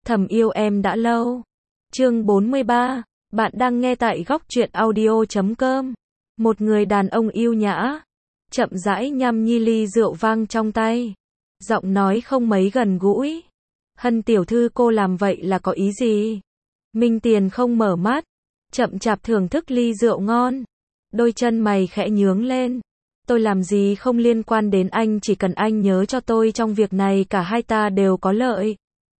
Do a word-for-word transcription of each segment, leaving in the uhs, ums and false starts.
Thầm yêu em đã lâu. Chương bốn mươi ba. Bạn đang nghe tại góc truyện audio chấm com. Một người đàn ông yêu nhã, chậm rãi nhâm nhi ly rượu vang trong tay. Giọng nói không mấy gần gũi. Hân tiểu thư, cô làm vậy là có ý gì? Minh Tiền không mở mắt, chậm chạp thưởng thức ly rượu ngon. Đôi chân mày khẽ nhướng lên. Tôi làm gì không liên quan đến anh, chỉ cần anh nhớ cho tôi, trong việc này cả hai ta đều có lợi.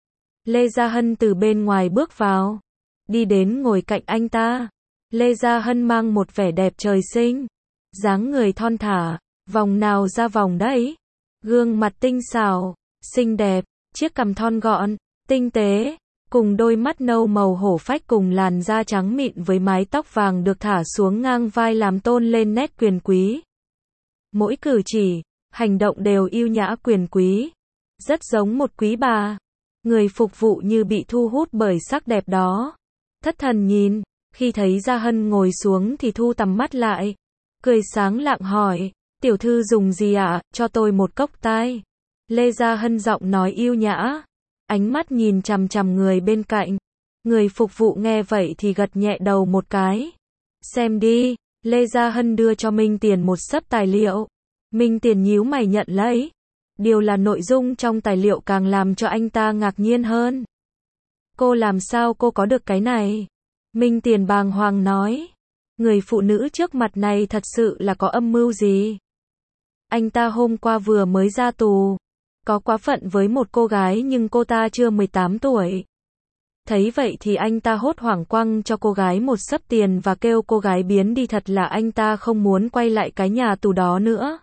Lê Gia Hân từ bên ngoài bước vào, đi đến ngồi cạnh anh ta. Lê Gia Hân mang một vẻ đẹp trời sinh, dáng người thon thả, vòng nào ra vòng đấy, gương mặt tinh xảo, xinh đẹp, chiếc cằm thon gọn, tinh tế, cùng đôi mắt nâu màu hổ phách cùng làn da trắng mịn với mái tóc vàng được thả xuống ngang vai làm tôn lên nét quyền quý. Mỗi cử chỉ, hành động đều yêu nhã quyền quý, rất giống một quý bà. Người phục vụ như bị thu hút bởi sắc đẹp đó, thất thần nhìn. Khi thấy Gia Hân ngồi xuống thì thu tầm mắt lại, cười sáng lạng hỏi, tiểu thư dùng gì ạ, à? Cho tôi một cốc tai. Lê Gia Hân giọng nói yêu nhã, ánh mắt nhìn chằm chằm người bên cạnh. Người phục vụ nghe vậy thì gật nhẹ đầu một cái. Xem đi. Lê Gia Hân đưa cho Minh Tiền một xấp tài liệu. Minh Tiền nhíu mày nhận lấy. Điều là nội dung trong tài liệu càng làm cho anh ta ngạc nhiên hơn. Cô làm sao cô có được cái này? Minh Tiền bàng hoàng nói. Người phụ nữ trước mặt này thật sự là có âm mưu gì? Anh ta hôm qua vừa mới ra tù, có quá phận với một cô gái nhưng cô ta chưa mười tám tuổi. Thấy vậy thì anh ta hốt hoảng quăng cho cô gái một xấp tiền và kêu cô gái biến đi, thật là anh ta không muốn quay lại cái nhà tù đó nữa.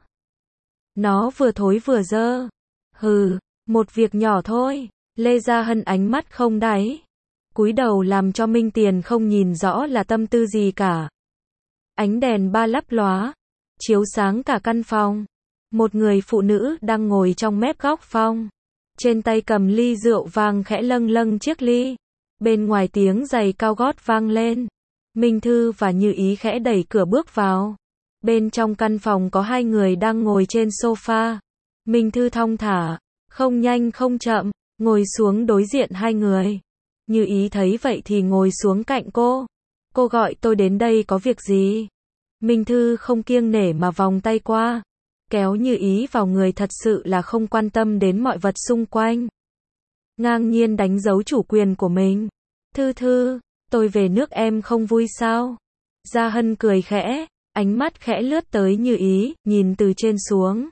Nó vừa thối vừa dơ. Hừ, một việc nhỏ thôi. Lê Gia Hân ánh mắt không đáy, cúi đầu làm cho Minh Tiền không nhìn rõ là tâm tư gì cả. Ánh đèn ba lắp lóa, chiếu sáng cả căn phòng. Một người phụ nữ đang ngồi trong mép góc phòng, trên tay cầm ly rượu vang khẽ lâng lâng chiếc ly. Bên ngoài tiếng giày cao gót vang lên. Minh Thư và Như Ý khẽ đẩy cửa bước vào. Bên trong căn phòng có hai người đang ngồi trên sofa. Minh Thư thong thả, không nhanh không chậm, ngồi xuống đối diện hai người. Như Ý thấy vậy thì ngồi xuống cạnh cô. Cô gọi tôi đến đây có việc gì? Minh Thư không kiêng nể mà vòng tay qua, kéo Như Ý vào người, thật sự là không quan tâm đến mọi vật xung quanh. Ngang nhiên đánh dấu chủ quyền của mình. Thư Thư, tôi về nước em không vui sao? Gia Hân cười khẽ, ánh mắt khẽ lướt tới Như Ý, nhìn từ trên xuống.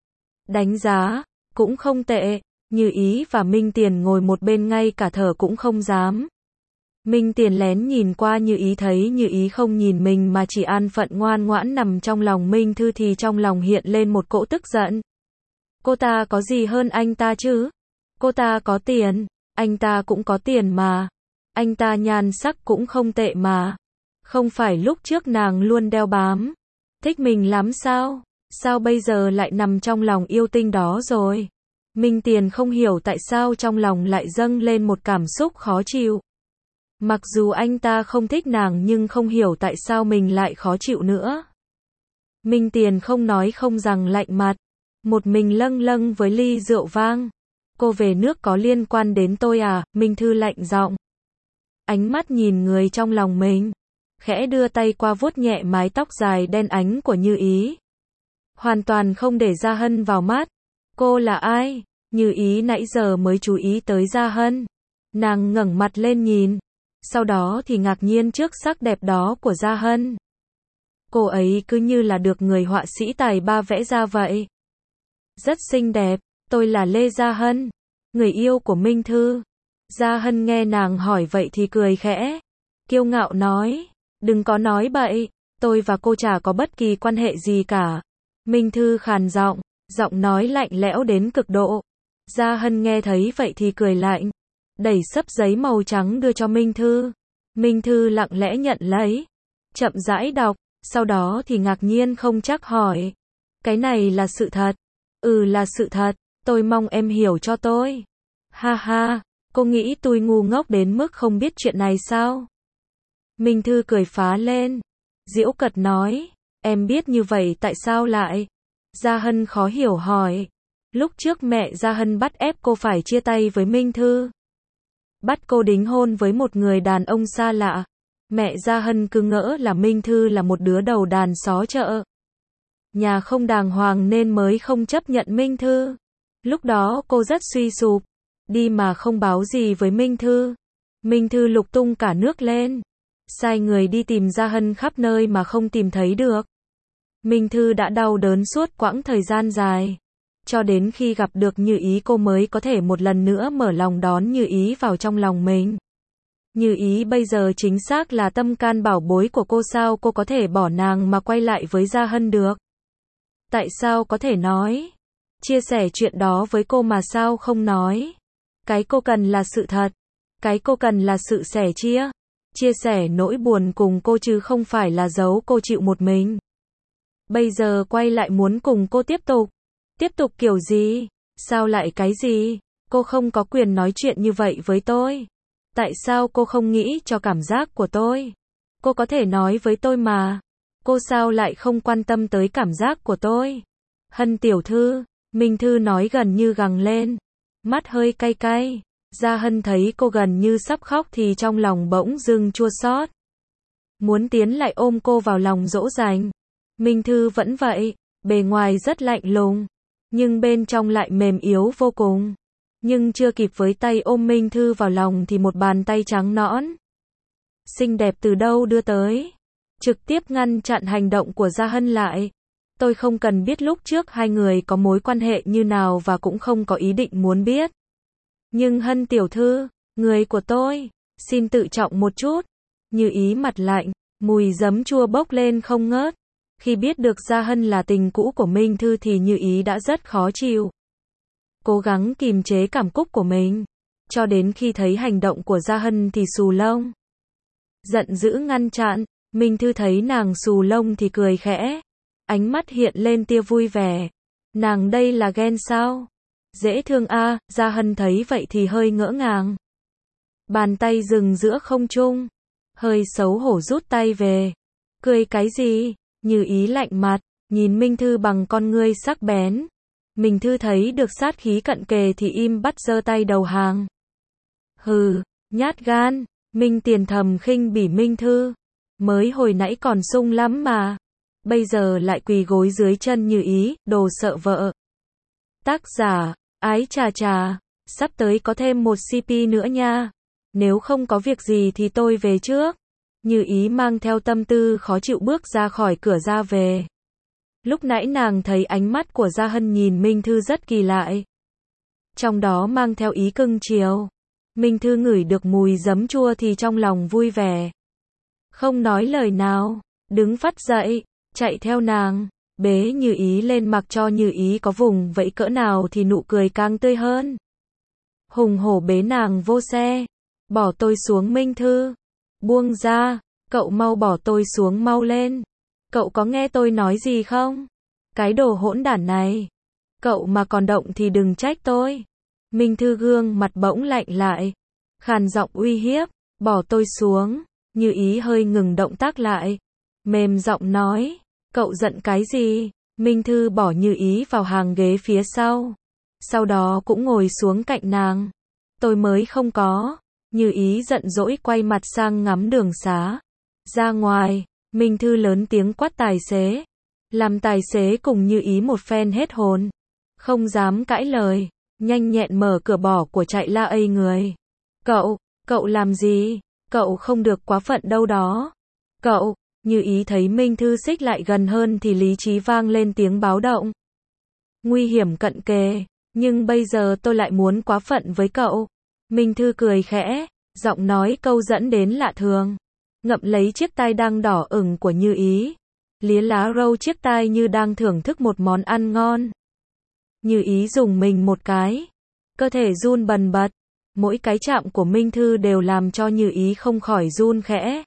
Đánh giá, cũng không tệ. Như Ý và Minh Tiền ngồi một bên ngay cả thở cũng không dám. Minh Tiền lén nhìn qua Như Ý, thấy Như Ý không nhìn mình mà chỉ an phận ngoan ngoãn nằm trong lòng Minh Thư thì trong lòng hiện lên một cỗ tức giận. Cô ta có gì hơn anh ta chứ? Cô ta có tiền, anh ta cũng có tiền mà. Anh ta nhan sắc cũng không tệ mà. Không phải lúc trước nàng luôn đeo bám, thích mình lắm sao? Sao bây giờ lại nằm trong lòng yêu tinh đó rồi? Minh Tiền không hiểu tại sao trong lòng lại dâng lên một cảm xúc khó chịu. Mặc dù anh ta không thích nàng nhưng không hiểu tại sao mình lại khó chịu nữa. Minh Tiền không nói không rằng lạnh mặt, một mình lâng lâng với ly rượu vang. Cô về nước có liên quan đến tôi à? Minh Thư lạnh giọng. Ánh mắt nhìn người trong lòng mình, khẽ đưa tay qua vuốt nhẹ mái tóc dài đen ánh của Như Ý. Hoàn toàn không để Gia Hân vào mắt. Cô là ai? Như Ý nãy giờ mới chú ý tới Gia Hân. Nàng ngẩng mặt lên nhìn, sau đó thì ngạc nhiên trước sắc đẹp đó của Gia Hân. Cô ấy cứ như là được người họa sĩ tài ba vẽ ra vậy. Rất xinh đẹp. Tôi là Lê Gia Hân, người yêu của Minh Thư. Gia Hân nghe nàng hỏi vậy thì cười khẽ, kiêu ngạo nói, đừng có nói bậy, tôi và cô chả có bất kỳ quan hệ gì cả. Minh Thư khàn giọng, giọng nói lạnh lẽo đến cực độ. Gia Hân nghe thấy vậy thì cười lạnh, đẩy xấp giấy màu trắng đưa cho Minh Thư. Minh Thư lặng lẽ nhận lấy, chậm rãi đọc, sau đó thì ngạc nhiên không chắc hỏi, cái này là sự thật? Ừ, là sự thật, tôi mong em hiểu cho tôi. Ha ha, cô nghĩ tôi ngu ngốc đến mức không biết chuyện này sao? Minh Thư cười phá lên, giễu cợt nói, em biết như vậy tại sao lại? Gia Hân khó hiểu hỏi. Lúc trước mẹ Gia Hân bắt ép cô phải chia tay với Minh Thư. bắt cô đính hôn với một người đàn ông xa lạ. Mẹ Gia Hân cứ ngỡ là Minh Thư là một đứa đầu đàn xó chợ. Nhà không đàng hoàng nên mới không chấp nhận Minh Thư. Lúc đó cô rất suy sụp, đi mà không báo gì với Minh Thư. Minh Thư lục tung cả nước lên, sai người đi tìm Gia Hân khắp nơi mà không tìm thấy được. Minh Thư đã đau đớn suốt quãng thời gian dài, cho đến khi gặp được Như Ý cô mới có thể một lần nữa mở lòng đón Như Ý vào trong lòng mình. Như Ý bây giờ chính xác là tâm can bảo bối của cô, sao cô có thể bỏ nàng mà quay lại với Gia Hân được? Tại sao có thể nói, chia sẻ chuyện đó với cô mà sao không nói? Cái cô cần là sự thật, cái cô cần là sự sẻ chia, chia sẻ nỗi buồn cùng cô chứ không phải là giấu cô chịu một mình. Bây giờ quay lại muốn cùng cô tiếp tục. Tiếp tục kiểu gì? Sao lại cái gì? Cô không có quyền nói chuyện như vậy với tôi. Tại sao cô không nghĩ cho cảm giác của tôi? Cô có thể nói với tôi mà. Cô sao lại không quan tâm tới cảm giác của tôi? Hân tiểu thư, Minh Thư nói gần như gằn lên, mắt hơi cay cay. Gia Hân thấy cô gần như sắp khóc thì trong lòng bỗng dưng chua xót, muốn tiến lại ôm cô vào lòng dỗ dành. Minh Thư vẫn vậy, bề ngoài rất lạnh lùng, nhưng bên trong lại mềm yếu vô cùng. Nhưng chưa kịp với tay ôm Minh Thư vào lòng thì một bàn tay trắng nõn, xinh đẹp từ đâu đưa tới, trực tiếp ngăn chặn hành động của Gia Hân lại. Tôi không cần biết lúc trước hai người có mối quan hệ như nào và cũng không có ý định muốn biết. Nhưng Hân tiểu thư, người của tôi, xin tự trọng một chút. Như Ý mặt lạnh, mùi giấm chua bốc lên không ngớt. Khi biết được Gia Hân là tình cũ của Minh Thư thì Như Ý đã rất khó chịu. Cố gắng kìm chế cảm xúc của mình, cho đến khi thấy hành động của Gia Hân thì xù lông. Giận dữ ngăn chặn, Minh Thư thấy nàng xù lông thì cười khẽ. Ánh mắt hiện lên tia vui vẻ. Nàng đây là ghen sao? Dễ thương a. À, Gia Hân thấy vậy thì hơi ngỡ ngàng. Bàn tay dừng giữa không trung, hơi xấu hổ rút tay về. Cười cái gì? Như Ý lạnh mặt, nhìn Minh Thư bằng con ngươi sắc bén. Minh Thư thấy được sát khí cận kề thì im bắt giơ tay đầu hàng. Hừ, nhát gan. Minh Tiền thầm khinh bỉ Minh Thư. Mới hồi nãy còn sung lắm mà. Bây giờ lại quỳ gối dưới chân Như Ý, đồ sợ vợ. Tác giả, Ái Trà Trà, sắp tới có thêm một xê pê nữa nha. Nếu không có việc gì thì tôi về trước. Như Ý mang theo tâm tư khó chịu bước ra khỏi cửa ra về. Lúc nãy nàng thấy ánh mắt của Gia Hân nhìn Minh Thư rất kỳ lạ, trong đó mang theo ý cưng chiều. Minh Thư ngửi được mùi giấm chua thì trong lòng vui vẻ, không nói lời nào, đứng phắt dậy, chạy theo nàng, bế Như Ý lên mặc cho Như Ý có vùng vẫy cỡ nào thì nụ cười càng tươi hơn. Hùng hổ bế nàng vô xe. Bỏ tôi xuống Minh Thư. Buông ra, cậu mau bỏ tôi xuống mau lên. Cậu có nghe tôi nói gì không? Cái đồ hỗn đản này. Cậu mà còn động thì đừng trách tôi. Minh Thư gương mặt bỗng lạnh lại, khàn giọng uy hiếp, bỏ tôi xuống. Như Ý hơi ngừng động tác lại, mềm giọng nói, cậu giận cái gì? Minh Thư bỏ Như Ý vào hàng ghế phía sau, sau đó cũng ngồi xuống cạnh nàng. Tôi mới không có. Như Ý giận dỗi quay mặt sang ngắm đường xá. Ra ngoài, Minh Thư lớn tiếng quát tài xế, làm tài xế cùng Như Ý một phen hết hồn, không dám cãi lời, nhanh nhẹn mở cửa bỏ của chạy la ây người. Cậu, cậu làm gì? Cậu không được quá phận đâu đó. Cậu, Như Ý thấy Minh Thư xích lại gần hơn thì lý trí vang lên tiếng báo động. Nguy hiểm cận kề, nhưng bây giờ tôi lại muốn quá phận với cậu. Minh Thư cười khẽ, giọng nói câu dẫn đến lạ thường. Ngậm lấy chiếc tai đang đỏ ửng của Như Ý, lía lá râu chiếc tai như đang thưởng thức một món ăn ngon. Như Ý dùng mình một cái, cơ thể run bần bật. Mỗi cái chạm của Minh Thư đều làm cho Như Ý không khỏi run khẽ.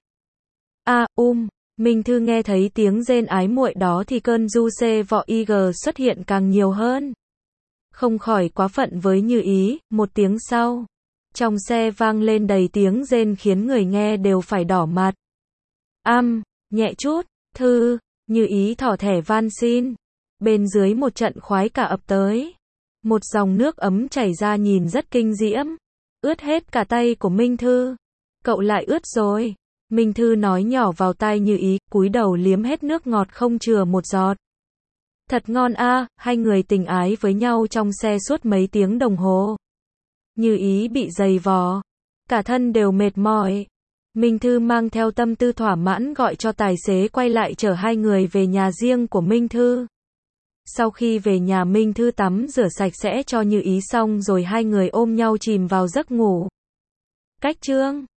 A, um, Minh Thư nghe thấy tiếng rên ái muội đó thì cơn du xê vọ i giê xuất hiện càng nhiều hơn. Không khỏi quá phận với Như Ý. Một tiếng sau, trong xe vang lên đầy tiếng rên khiến người nghe đều phải đỏ mặt. Am, nhẹ chút, Thư. Như Ý thỏ thẻ van xin. Bên dưới một trận khoái cả ập tới. Một dòng nước ấm chảy ra nhìn rất kinh diễm. ướt hết cả tay của Minh Thư. Cậu lại ướt rồi. Minh Thư nói nhỏ vào tai Như Ý, cúi đầu liếm hết nước ngọt không chừa một giọt. Thật ngon a, à, hai người tình ái với nhau trong xe suốt mấy tiếng đồng hồ. Như Ý bị giày vò, cả thân đều mệt mỏi. Minh Thư mang theo tâm tư thỏa mãn gọi cho tài xế quay lại chở hai người về nhà riêng của Minh Thư. Sau khi về nhà Minh Thư tắm rửa sạch sẽ cho Như Ý xong rồi hai người ôm nhau chìm vào giấc ngủ. Cách chương